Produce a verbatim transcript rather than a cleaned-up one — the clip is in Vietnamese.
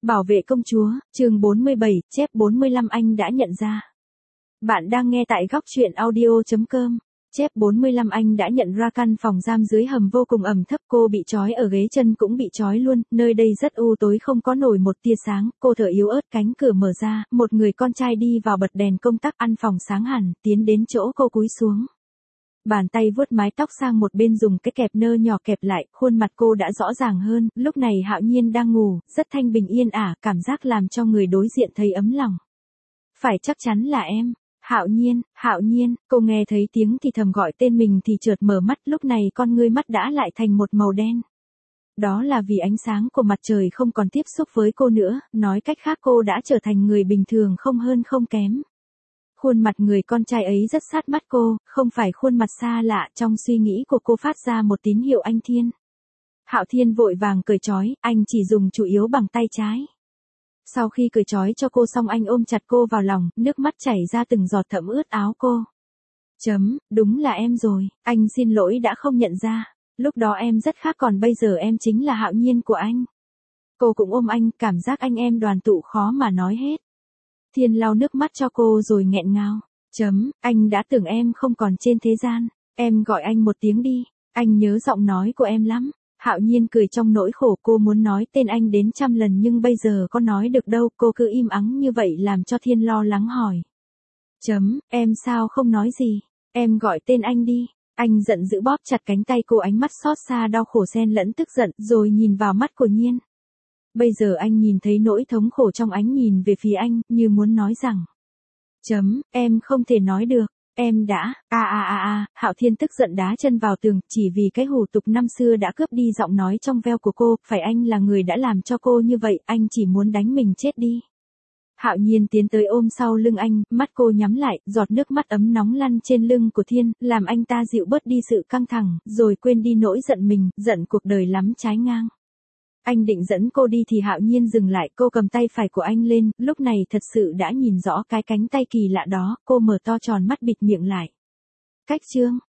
Bảo vệ công chúa, chương bốn mươi bảy, chép bốn mươi lăm anh đã nhận ra. Bạn đang nghe tại góc truyện audio chấm com. Chép bốn mươi lăm anh đã nhận ra căn phòng giam dưới hầm vô cùng ẩm thấp, cô bị trói ở ghế, chân cũng bị trói luôn, nơi đây rất u tối, không có nổi một tia sáng, cô thở yếu ớt, cánh cửa mở ra, một người con trai đi vào bật đèn công tắc, căn phòng sáng hẳn, tiến đến chỗ cô cúi xuống. Bàn tay vuốt mái tóc sang một bên, dùng cái kẹp nơ nhỏ kẹp lại, khuôn mặt cô đã rõ ràng hơn, lúc này Hạo Nhiên đang ngủ, rất thanh bình yên ả, cảm giác làm cho người đối diện thấy ấm lòng. Phải, chắc chắn là em. Hạo Nhiên, Hạo Nhiên, cô nghe thấy tiếng thì thầm gọi tên mình thì chợt mở mắt, lúc này con ngươi mắt đã lại thành một màu đen. Đó là vì ánh sáng của mặt trời không còn tiếp xúc với cô nữa, nói cách khác cô đã trở thành người bình thường, không hơn không kém. Khuôn mặt người con trai ấy rất sát mắt cô, không phải khuôn mặt xa lạ, trong suy nghĩ của cô phát ra một tín hiệu anh Thiên. Hạo Thiên vội vàng cởi trói, anh chỉ dùng chủ yếu bằng tay trái. Sau khi cởi trói cho cô xong, anh ôm chặt cô vào lòng, nước mắt chảy ra từng giọt thấm ướt áo cô. Chấm, đúng là em rồi, anh xin lỗi đã không nhận ra, lúc đó em rất khác, còn bây giờ em chính là Hạo Nhiên của anh. Cô cũng ôm anh, cảm giác anh em đoàn tụ khó mà nói hết. Thiên lau nước mắt cho cô rồi nghẹn ngào. Chấm, anh đã tưởng em không còn trên thế gian, em gọi anh một tiếng đi, anh nhớ giọng nói của em lắm. Hạo Nhiên cười trong nỗi khổ, cô muốn nói tên anh đến trăm lần nhưng bây giờ có nói được đâu, cô cứ im ắng như vậy làm cho Thiên lo lắng hỏi. Chấm, em sao không nói gì, em gọi tên anh đi. Anh giận dữ bóp chặt cánh tay cô, ánh mắt xót xa đau khổ xen lẫn tức giận, rồi nhìn vào mắt của Nhiên. Bây giờ anh nhìn thấy nỗi thống khổ trong ánh nhìn về phía anh, như muốn nói rằng. Chấm, em không thể nói được, em đã, a a a a, Hạo Thiên tức giận đá chân vào tường, chỉ vì cái hủ tục năm xưa đã cướp đi giọng nói trong veo của cô, phải, anh là người đã làm cho cô như vậy, anh chỉ muốn đánh mình chết đi. Hạo Nhiên tiến tới ôm sau lưng anh, mắt cô nhắm lại, giọt nước mắt ấm nóng lăn trên lưng của Thiên, làm anh ta dịu bớt đi sự căng thẳng, rồi quên đi nỗi giận mình, giận cuộc đời lắm trái ngang. Anh định dẫn cô đi thì Hạo Nhiên dừng lại, cô cầm tay phải của anh lên, lúc này thật sự đã nhìn rõ cái cánh tay kỳ lạ đó, cô mở to tròn mắt bịt miệng lại. Cách chương,